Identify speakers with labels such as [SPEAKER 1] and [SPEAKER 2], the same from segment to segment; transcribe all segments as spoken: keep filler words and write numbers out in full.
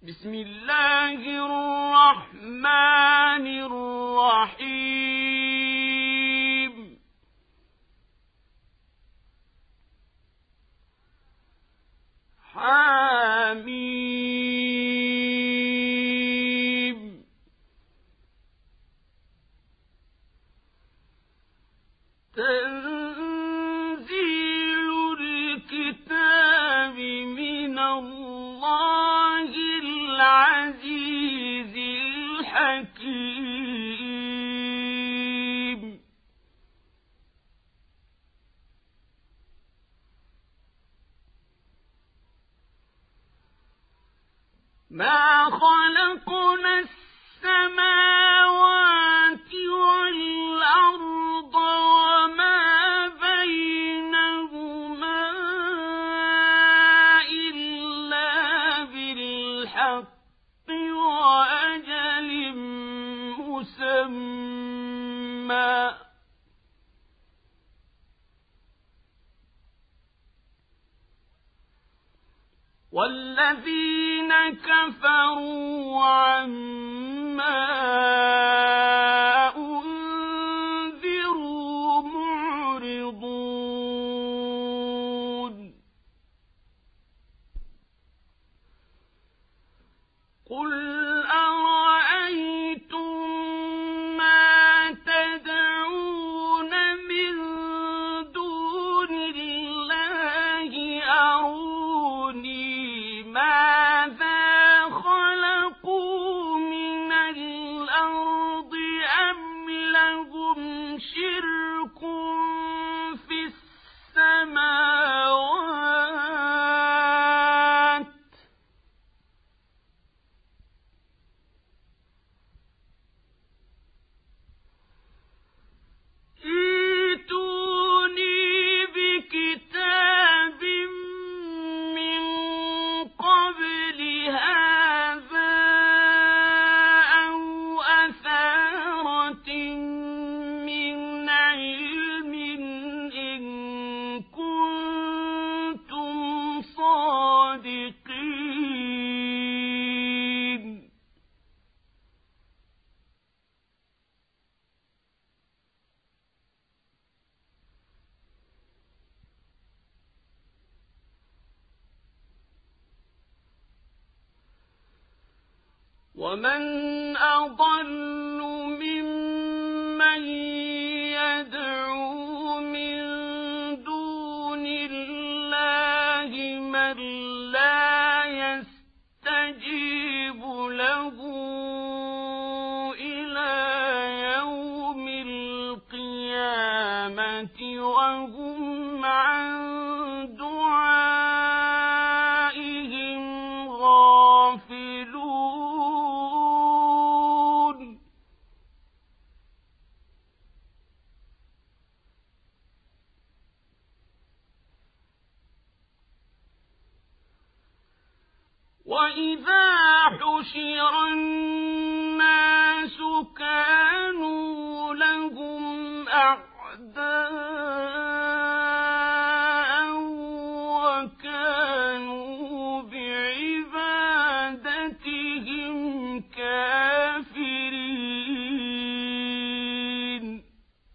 [SPEAKER 1] بسم الله الرحمن الرحيم حميم تنزيل الكتاب من الله العزيز الحكيم ما خلقنا السماوات والأرض وما بينهما إلا بالحق وأجل مسمى والذين كفروا عما أنذروا معرضون قل أرأيتم ما تدعون من دون الله أروني ماذا خلقوا من الأرض أم لهم شرك في السماوات ائتوني بكتاب من قبل هذا أو أثارة من علم إن كنتم صادقين ومن أضل ممن يدعو من دون الله من لا يستجيب له إلى يوم القيامة وهم عن دعائهم غافلون وإذا حشر الناس كانوا لهم أعداء وكانوا بعبادتهم كافرين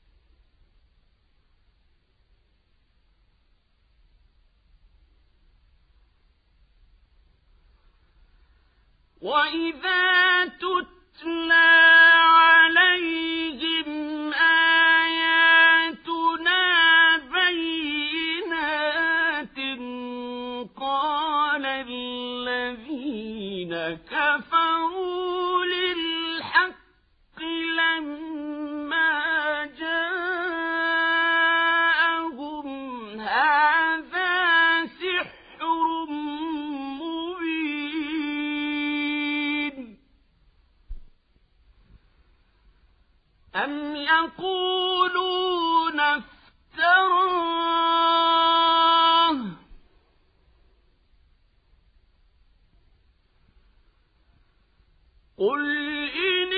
[SPEAKER 1] وإذا تتلى عليهم آياتنا بينات قال الذين كفروا للحق لما جاءهم هذا سحر مبين أم يقولون افتراه قل إن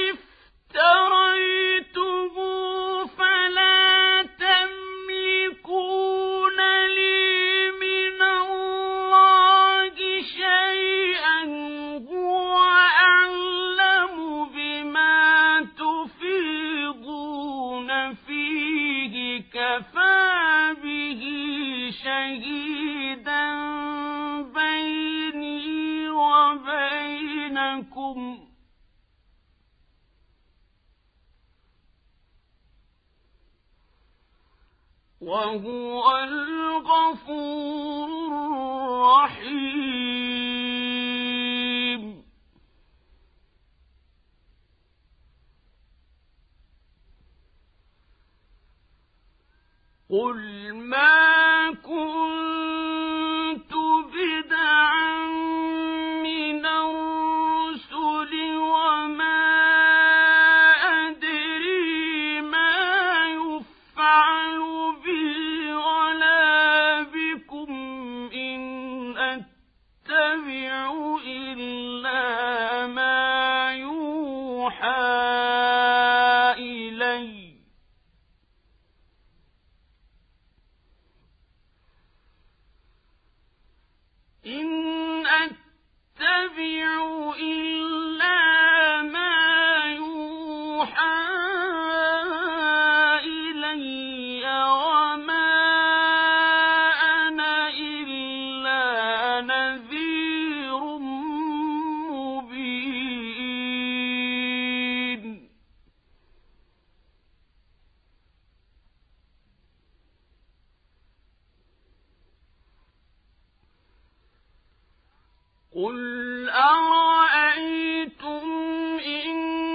[SPEAKER 1] افتريته فلا تملكون لي من الله شيئا هو شهيدا بيني وبينكم وهو الغفور الرحيم. قل ما كنت بدعا من الرسل وما أدري ما يفعل بي ولا بكم إن أتبع إلا ما يوحى إلي إن أتبع إلا ما يوحى إلي وما أنا إلا نذير مبين. قل أرأيتم إن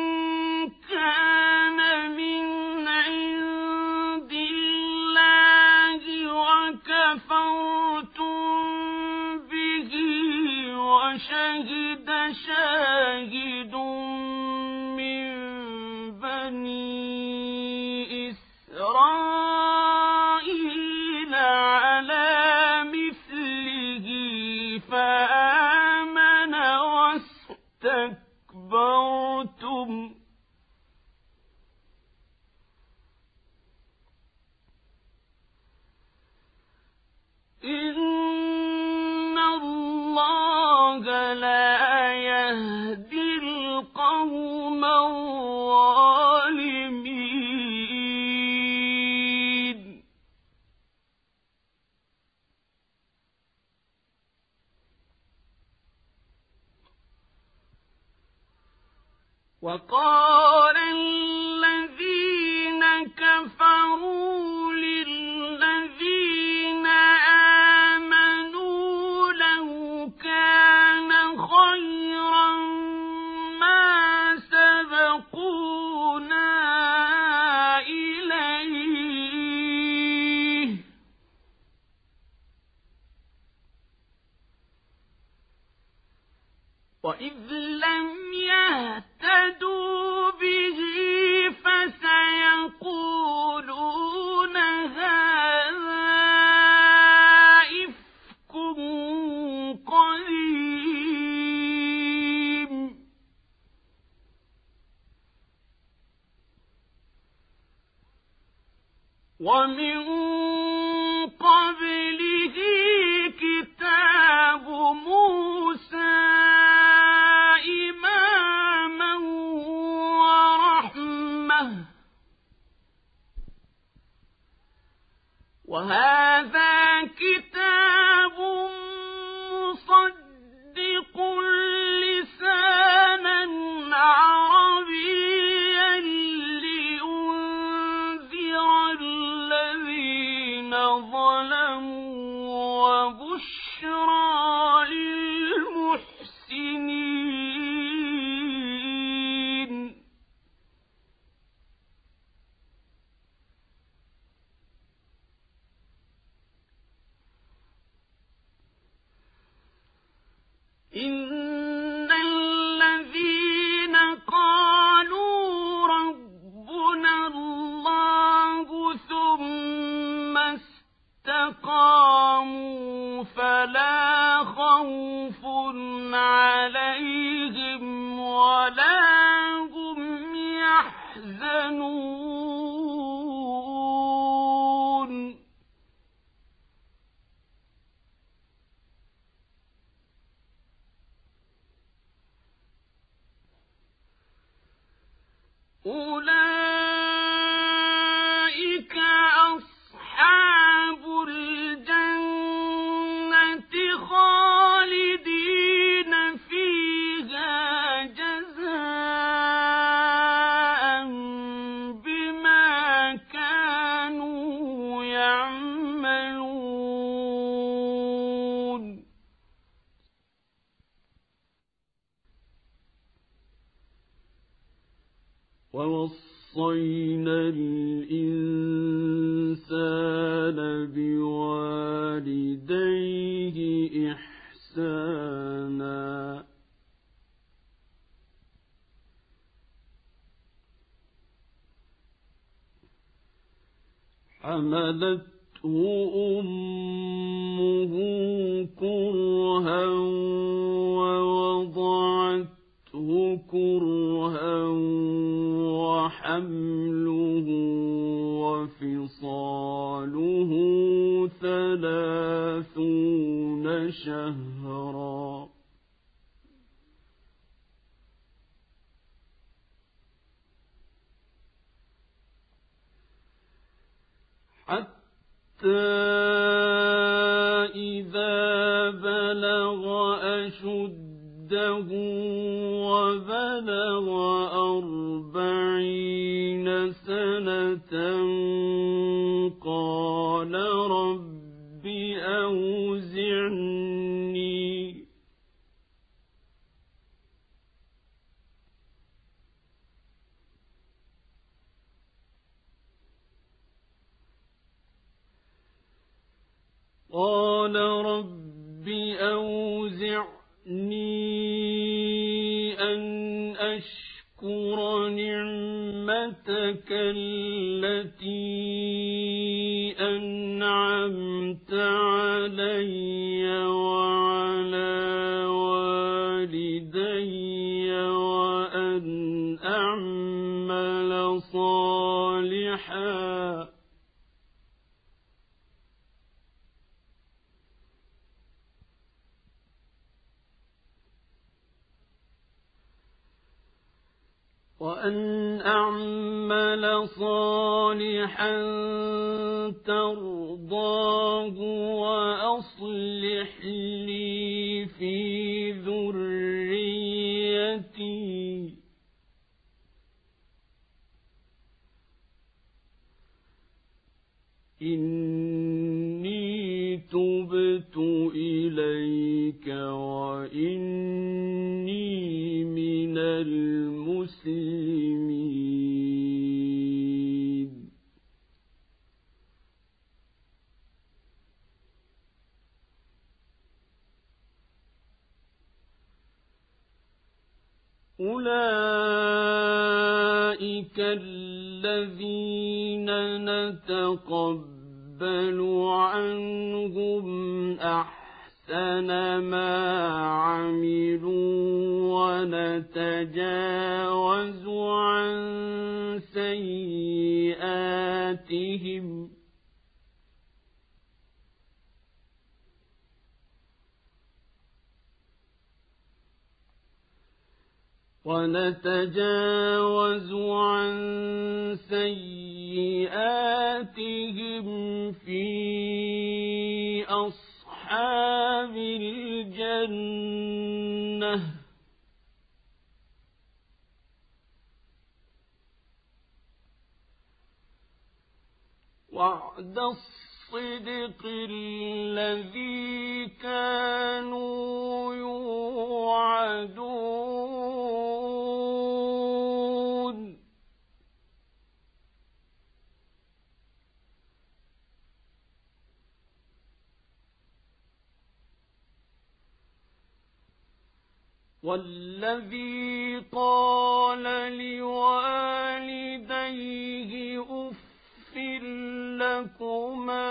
[SPEAKER 1] كان من عند الله وكفرتم به وشهد شاهد من بني إسرائيل على مثله فآمن واستكبرتم إن الله لا يهدي القوم الظالمين. وقال الذين كفروا للذين آمنوا لو كان خيرا ما سبقونا إليه وإذ لم يهتدوا به فسيقولون هذا إفك قديم ومن قبله كتاب موسى إماما ورحمة وهذا كتاب مصدق لسانا عربيا لينذر الذين ظلموا وبشرى للمحسنين. إن الذين قالوا ربنا الله ثم استقاموا فلا خوف عليهم ولا هم يحزنون. أولئك أصحاب الجنة
[SPEAKER 2] ووصينا الإنسان بوالديه إحسانا حملته أمه كرها ووضعته كرها وحمله وفصاله ثلاثون شهرا حتى إذا بلغ أشده وبلغ أربعين سنة قال رب أوزعني قال رب أوزعني أن أشكر نعمتك التي أنعمت علي وعلى والدي وأن أعمل صالحا وأن أعمل صالحا ترضاه وأصلح لي في ذريتي إني تبت إليك وإني من المسلمين أولئك الذين نتقبل عنهم أحسن ما عملوا ونتجاوز عن سيئاتهم ونتجاوز عن سيئاتهم في أصحاب الجنة وعد الصدق الذي كانوا يوعدون والذي قال لوالديه أف لكما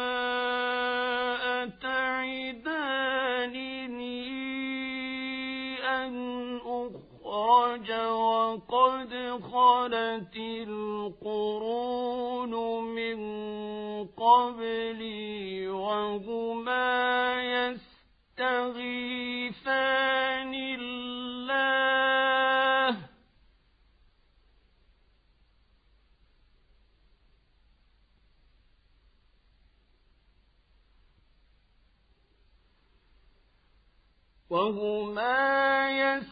[SPEAKER 2] أتعدانني أن أخرج وقد خلت القرون من قبلي وهما يستغيثان الله وهما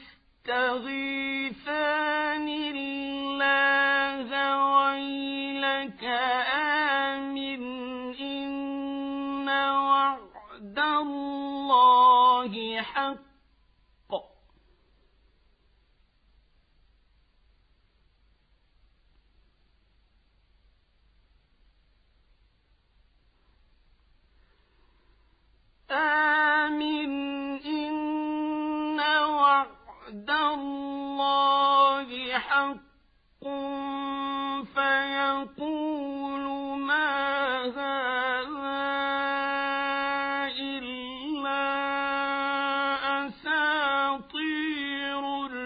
[SPEAKER 2] يستغيثان الله ويلك آمن إن وعد الله حق آمن إن وعد الله حق فيقول ما هذا إلا أساطير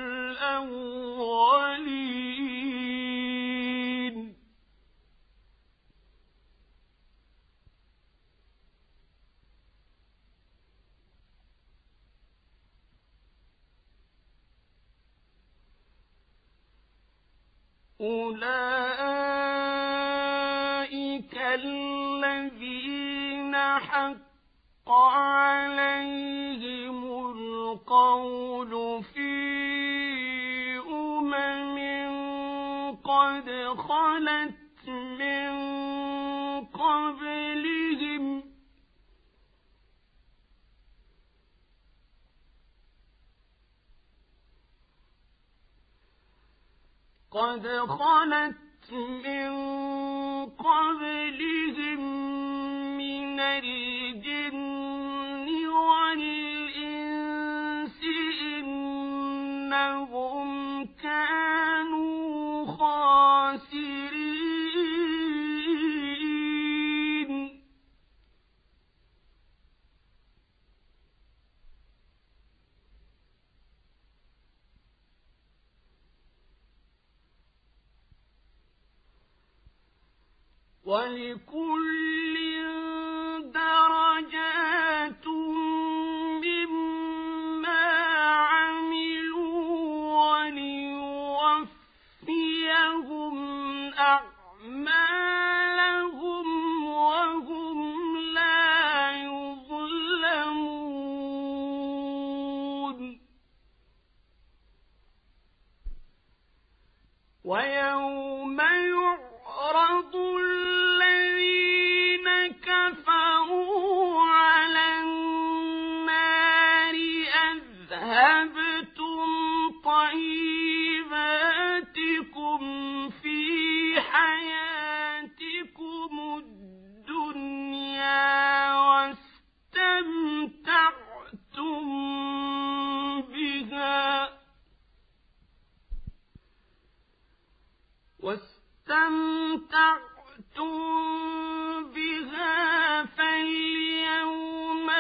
[SPEAKER 2] الأولين أولئك الذين حق عليهم القول في أمم قد خلت من قبلهم قد خلت من قبلهم من الجن والإنس إنهم كانوا خاسرين ولكل درجات مما عملوا وليوفيهم أعمالهم وهم لا يظلمون ويوم يعرض الذين كفروا على النار أذهبتم طيباتكم في حياتكم الدنيا واستمتعتم بها واستمتعتم بها فاليوم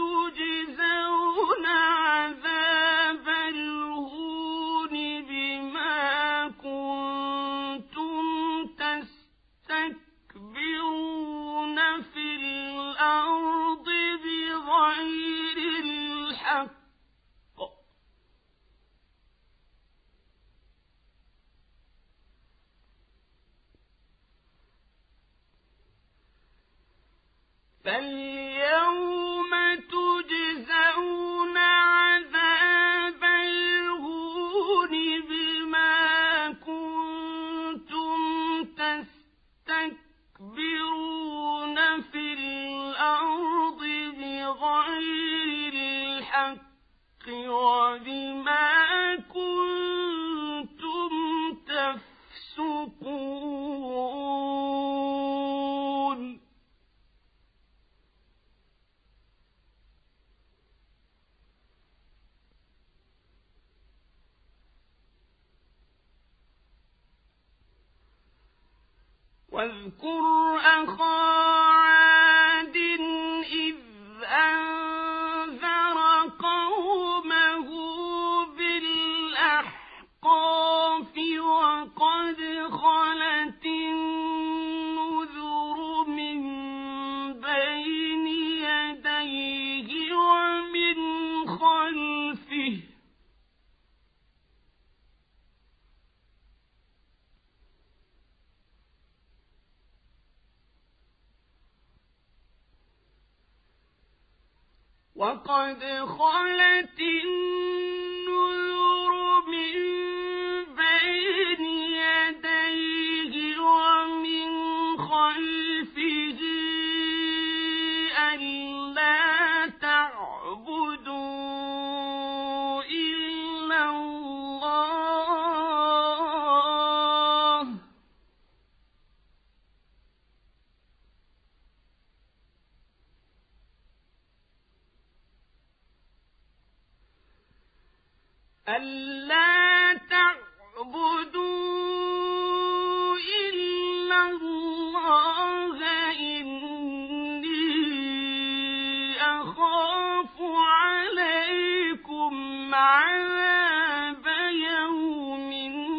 [SPEAKER 2] تجزون عذاب الهون بما كنتم تستكبرون في الأرض بغير الحق فاليوم تجزون عذاب الهون بما كنتم تستكبرون في الأرض بغير الحق وبما كنتم تفسقون واذكر أخا عاد إذ أنذر قومه بالأحقاف وقد خلت النذر من بين يديه ومن خلفه وقد خلت النذر من بين يديه ومن خلفه ألا تعبدوا إلا الله
[SPEAKER 1] ألا تعبدوا إلا الله إني أخاف عليكم عذاب يوم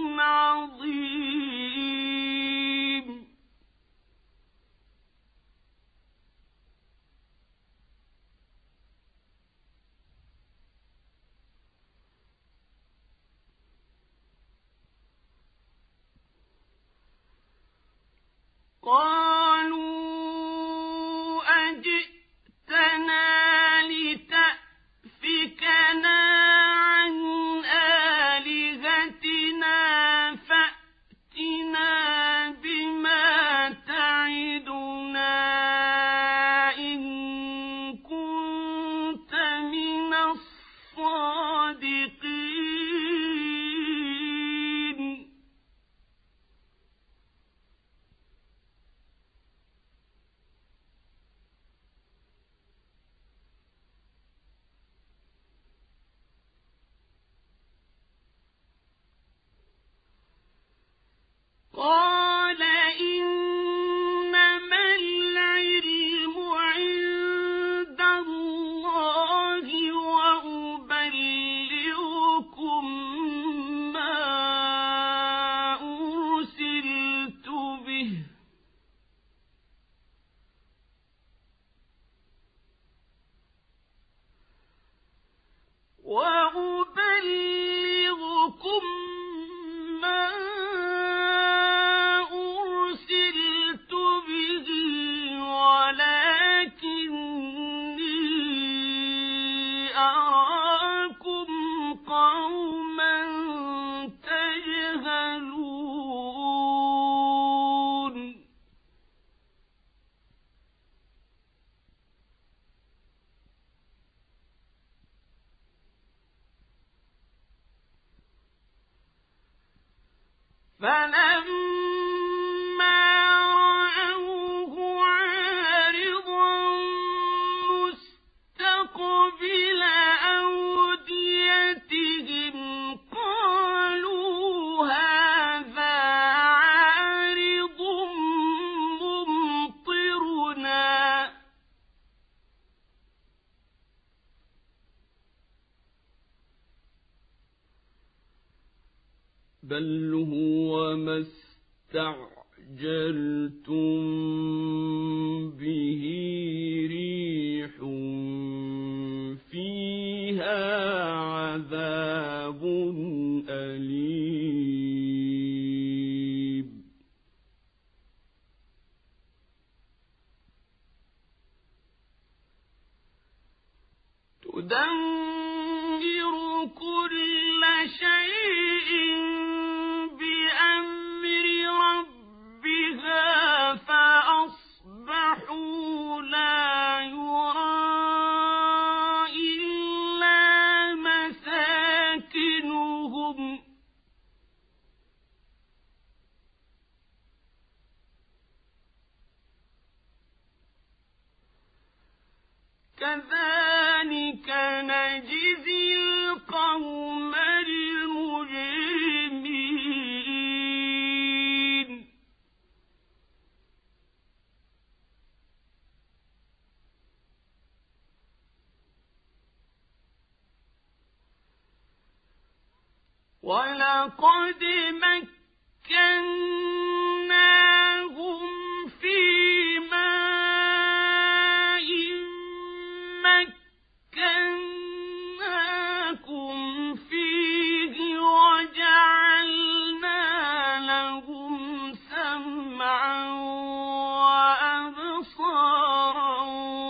[SPEAKER 1] عظيم قالوا أجئتنا لتأفكنا عن آلهتنا فأتنا بما تعدنا إن كنت من الصادقين قال إنما العلم عند الله وأبلغكم ما أرسلت به وأبلغكم ما أرسلت به ولكني أراكم قوما تجهلون فلما رأوه عارضا مستقبل أوديتهم قالوا هذا عارض ممطرنا بل هو ما استعجلتم به ريح فيها عذاب أليم تدمر كل شيء بأمر ربها فأصبحوا لا يرى إلا مساكنهم كذلك نجزي القوم المجرمين ولقد مكناهم في ماء مكناكم فيه وجعلنا لهم سمعا وأبصارا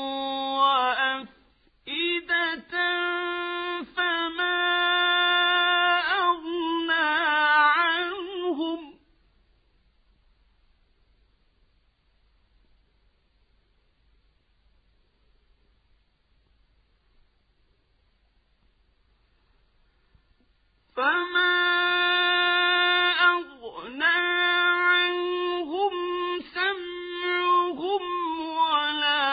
[SPEAKER 1] وأفئدة فما أغنى عنهم فما أغنى عنهم سمعهم ولا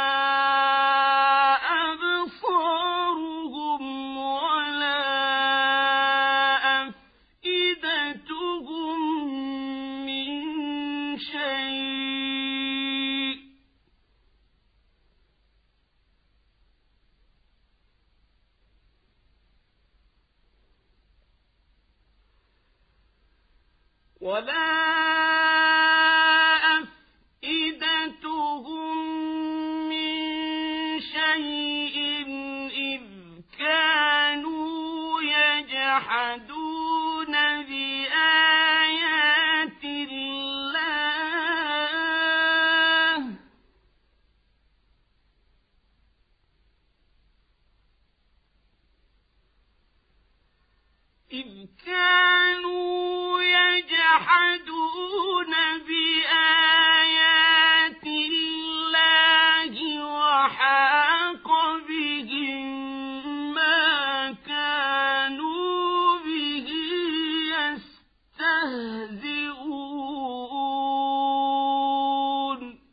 [SPEAKER 1] أبصارهم ولا ولا أفئدتهم من شيء إذ كانوا يجحدون بآيات الله إذ كانوا يجحدون بآيات الله وحاق بهم ما كانوا به يستهزئون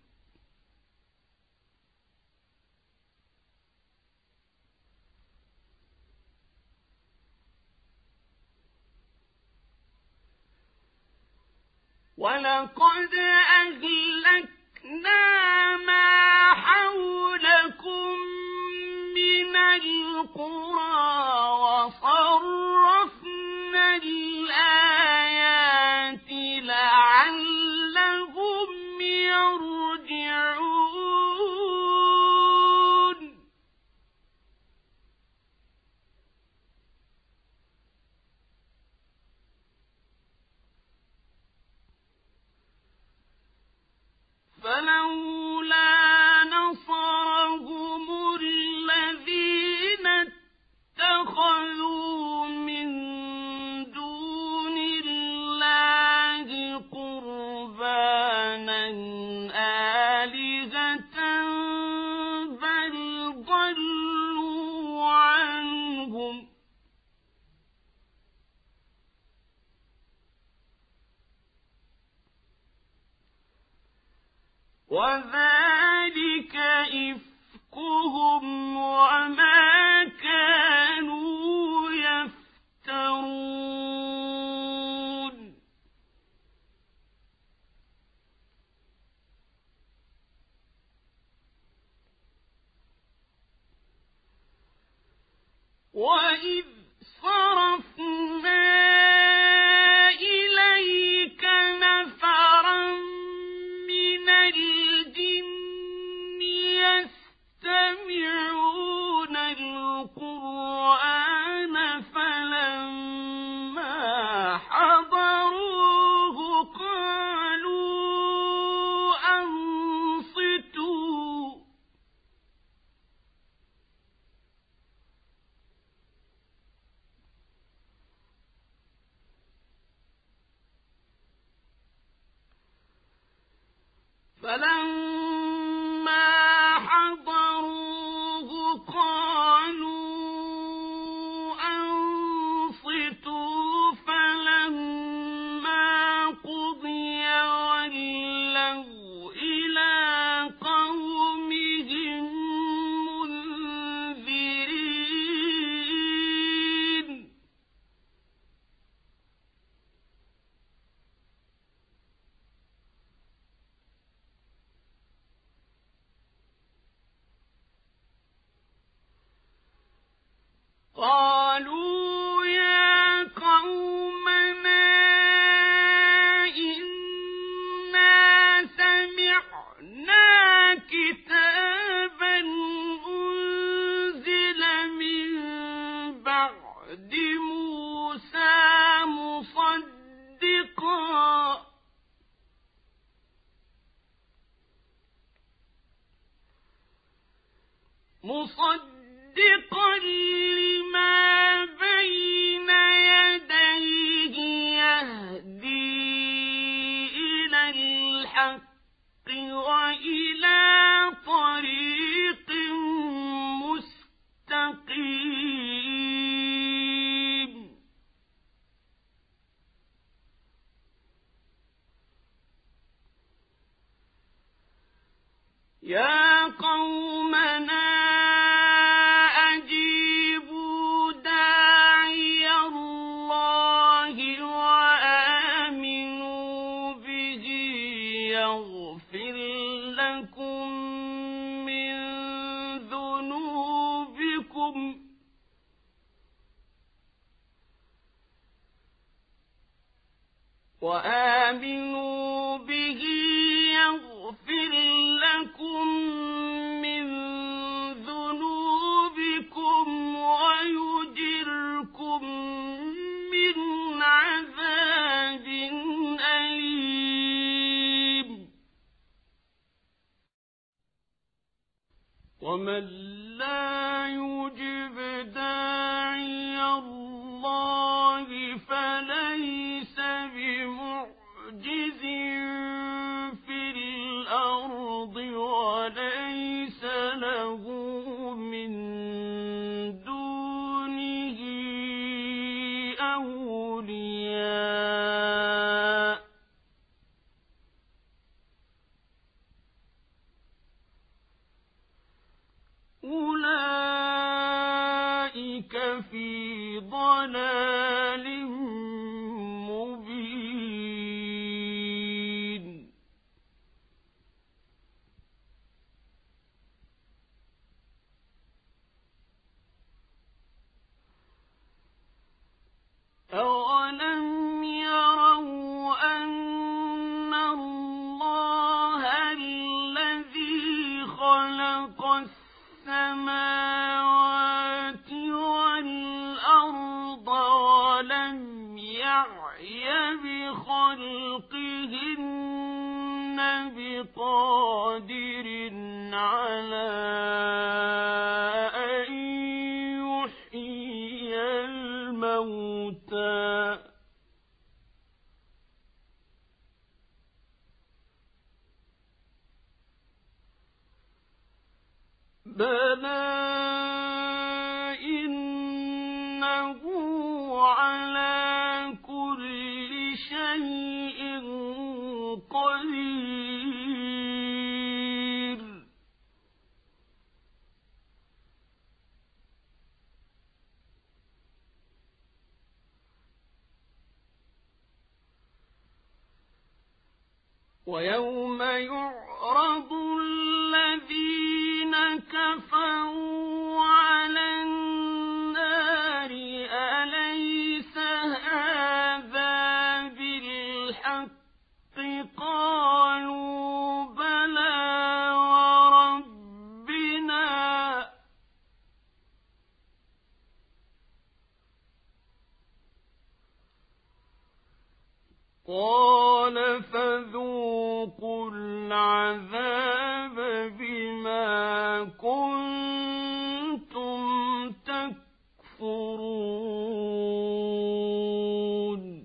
[SPEAKER 1] ولقد أهلكنا ما حولكم من القرى وصرفنا الآيات لعلهم يرجعون فلولا نصرهم الذين اتخذوا من دون الله قربانا آلهة بل ضلوا عنهم وذلك إفكهم وما كانوا يفترون وإذ صرفنا إليك نفرا من الجن يستمعون القرآن فلما حضروه قالوا أنصتوا فلما حضروه قالوا أنصتوا فلما قضي ولوا إلى قومهم منذرين قالوا يا قومنا إنا سمعنا كتابا أنزل من بعد موسى مصدقا مصدقا لما بين يديه يهدي إلى الحق وإلى طريق مستقيم يا قومنا أجيبوا داعي الله وآمنوا به يغفر لكم من ذنوبكم وآمنوا تؤمنوا به يغفر لكم من ذنوبكم ويجركم من عذاب أليم ومن لا يجب داعي الله فليس بمعجز في الأرض وليس له من دونه أولياء أولئك في ضلال مبين أولم يروا أن الله الذي خلق السماوات والأرض ولم يعي بخلقهن بقادر على أن يحيي الموتى بلى إنه على كل شيء قدير ويوم يعرض الذين كفروا على النار أليس هذا بالحق قالوا بلى وربنا قال فذوقوا العذاب بما كنتم تكفرون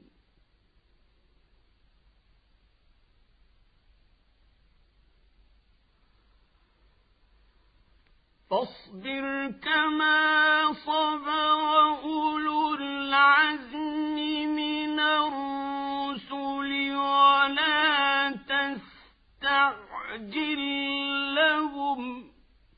[SPEAKER 1] فاصبر كما صبر أولو العزم من الرسل ولا تستعجل لهم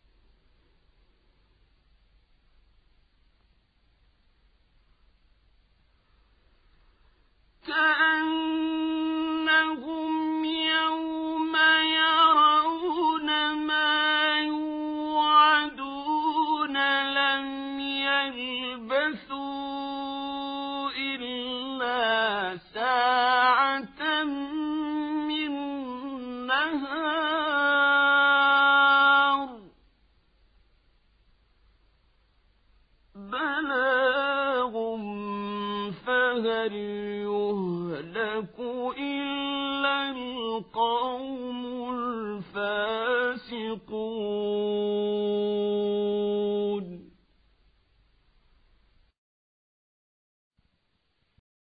[SPEAKER 1] كأنهم يوم يرون ما يوعدون لم يلبثوا إلا ساعة من نهار بلاغ فهل يهلك إلا القوم